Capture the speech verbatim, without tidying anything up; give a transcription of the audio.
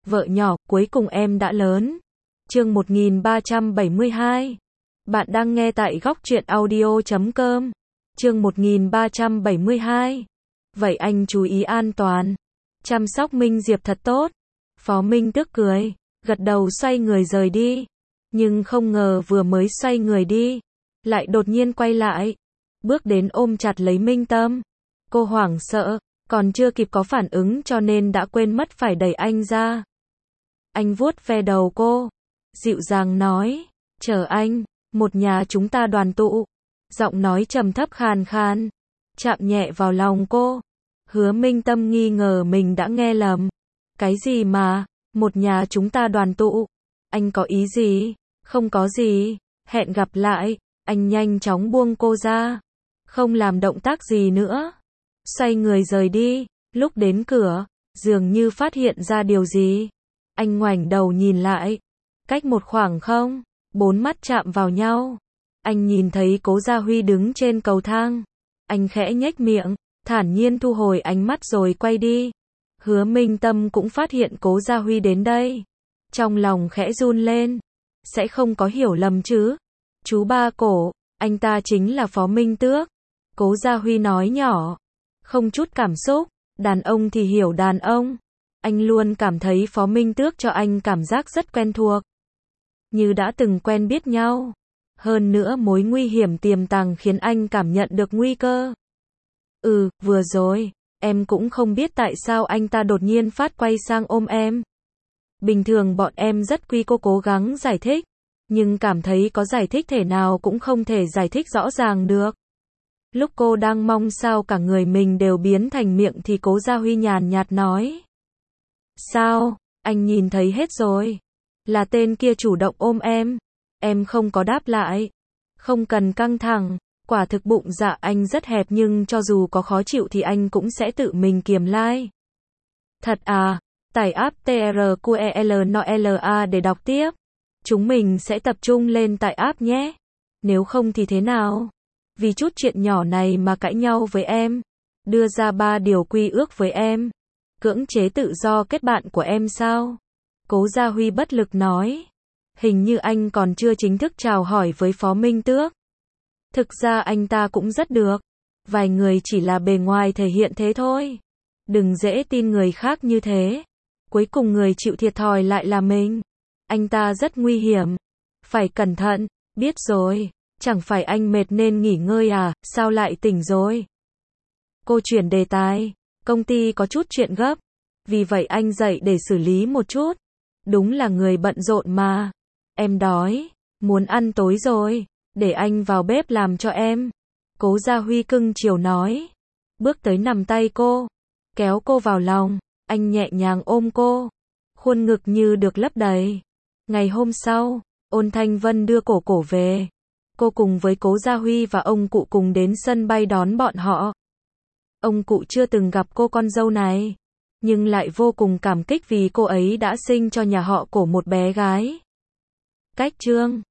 Vợ nhỏ, cuối cùng em đã lớn. Chương một nghìn ba trăm bảy mươi hai. Bạn đang nghe tại góc truyện audio chấm com. Chương một nghìn ba trăm bảy mươi hai. Vậy anh chú ý an toàn. Chăm sóc Minh Diệp thật tốt. Phó Minh Tước cười, gật đầu xoay người rời đi. Nhưng không ngờ vừa mới xoay người đi, lại đột nhiên quay lại, bước đến ôm chặt lấy Minh Tâm. Cô hoảng sợ, còn chưa kịp có phản ứng cho nên đã quên mất phải đẩy anh ra. Anh vuốt ve đầu cô, dịu dàng nói, chờ anh, một nhà chúng ta đoàn tụ. Giọng nói trầm thấp khàn khàn, chạm nhẹ vào lòng cô. Hứa Minh Tâm nghi ngờ mình đã nghe lầm. Cái gì mà, một nhà chúng ta đoàn tụ? Anh có ý gì? Không có gì, hẹn gặp lại. Anh nhanh chóng buông cô ra, không làm động tác gì nữa, xoay người rời đi. Lúc đến cửa, dường như phát hiện ra điều gì, anh ngoảnh đầu nhìn lại. Cách một khoảng không, bốn mắt chạm vào nhau. Anh nhìn thấy Cố Gia Huy đứng trên cầu thang. Anh khẽ nhếch miệng, thản nhiên thu hồi ánh mắt rồi quay đi. Hứa Minh Tâm cũng phát hiện Cố Gia Huy đến đây. Trong lòng khẽ run lên. Sẽ không có hiểu lầm chứ? Chú ba Cổ, anh ta chính là Phó Minh Tước. Cố Gia Huy nói nhỏ, không chút cảm xúc. Đàn ông thì hiểu đàn ông. Anh luôn cảm thấy Phó Minh Tước cho anh cảm giác rất quen thuộc, như đã từng quen biết nhau. Hơn nữa mối nguy hiểm tiềm tàng khiến anh cảm nhận được nguy cơ. Ừ, vừa rồi, em cũng không biết tại sao anh ta đột nhiên phát quay sang ôm em. Bình thường bọn em rất quy, cô cố gắng giải thích, nhưng cảm thấy có giải thích thể nào cũng không thể giải thích rõ ràng được. Lúc cô đang mong sao cả người mình đều biến thành miệng thì Cố Gia Huy nhàn nhạt nói. Sao, anh nhìn thấy hết rồi. Là tên kia chủ động ôm em. Em không có đáp lại. Không cần căng thẳng, quả thực bụng dạ anh rất hẹp nhưng cho dù có khó chịu thì anh cũng sẽ tự mình kiềm lại. Thật à, tải app TRQELNOLA để đọc tiếp. Chúng mình sẽ tập trung lên tại app nhé. Nếu không thì thế nào? Vì chút chuyện nhỏ này mà cãi nhau với em. Đưa ra ba điều quy ước với em. Cưỡng chế tự do kết bạn của em sao? Cố Gia Huy bất lực nói. Hình như anh còn chưa chính thức chào hỏi với Phó Minh Tước. Thực ra anh ta cũng rất được. Vài người chỉ là bề ngoài thể hiện thế thôi. Đừng dễ tin người khác như thế. Cuối cùng người chịu thiệt thòi lại là mình. Anh ta rất nguy hiểm. Phải cẩn thận. Biết rồi. Chẳng phải anh mệt nên nghỉ ngơi à, sao lại tỉnh rồi? Cô chuyển đề tài. Công ty có chút chuyện gấp. Vì vậy anh dậy để xử lý một chút. Đúng là người bận rộn mà. Em đói. Muốn ăn tối rồi. Để anh vào bếp làm cho em. Cố Gia Huy cưng chiều nói. Bước tới nắm tay cô. Kéo cô vào lòng. Anh nhẹ nhàng ôm cô. Khuôn ngực như được lấp đầy. Ngày hôm sau, Ôn Thanh Vân đưa Cổ Cổ về. Cô cùng với Cố Gia Huy và ông cụ cùng đến sân bay đón bọn họ. Ông cụ chưa từng gặp cô con dâu này, nhưng lại vô cùng cảm kích vì cô ấy đã sinh cho nhà họ Cổ một bé gái. Cách chương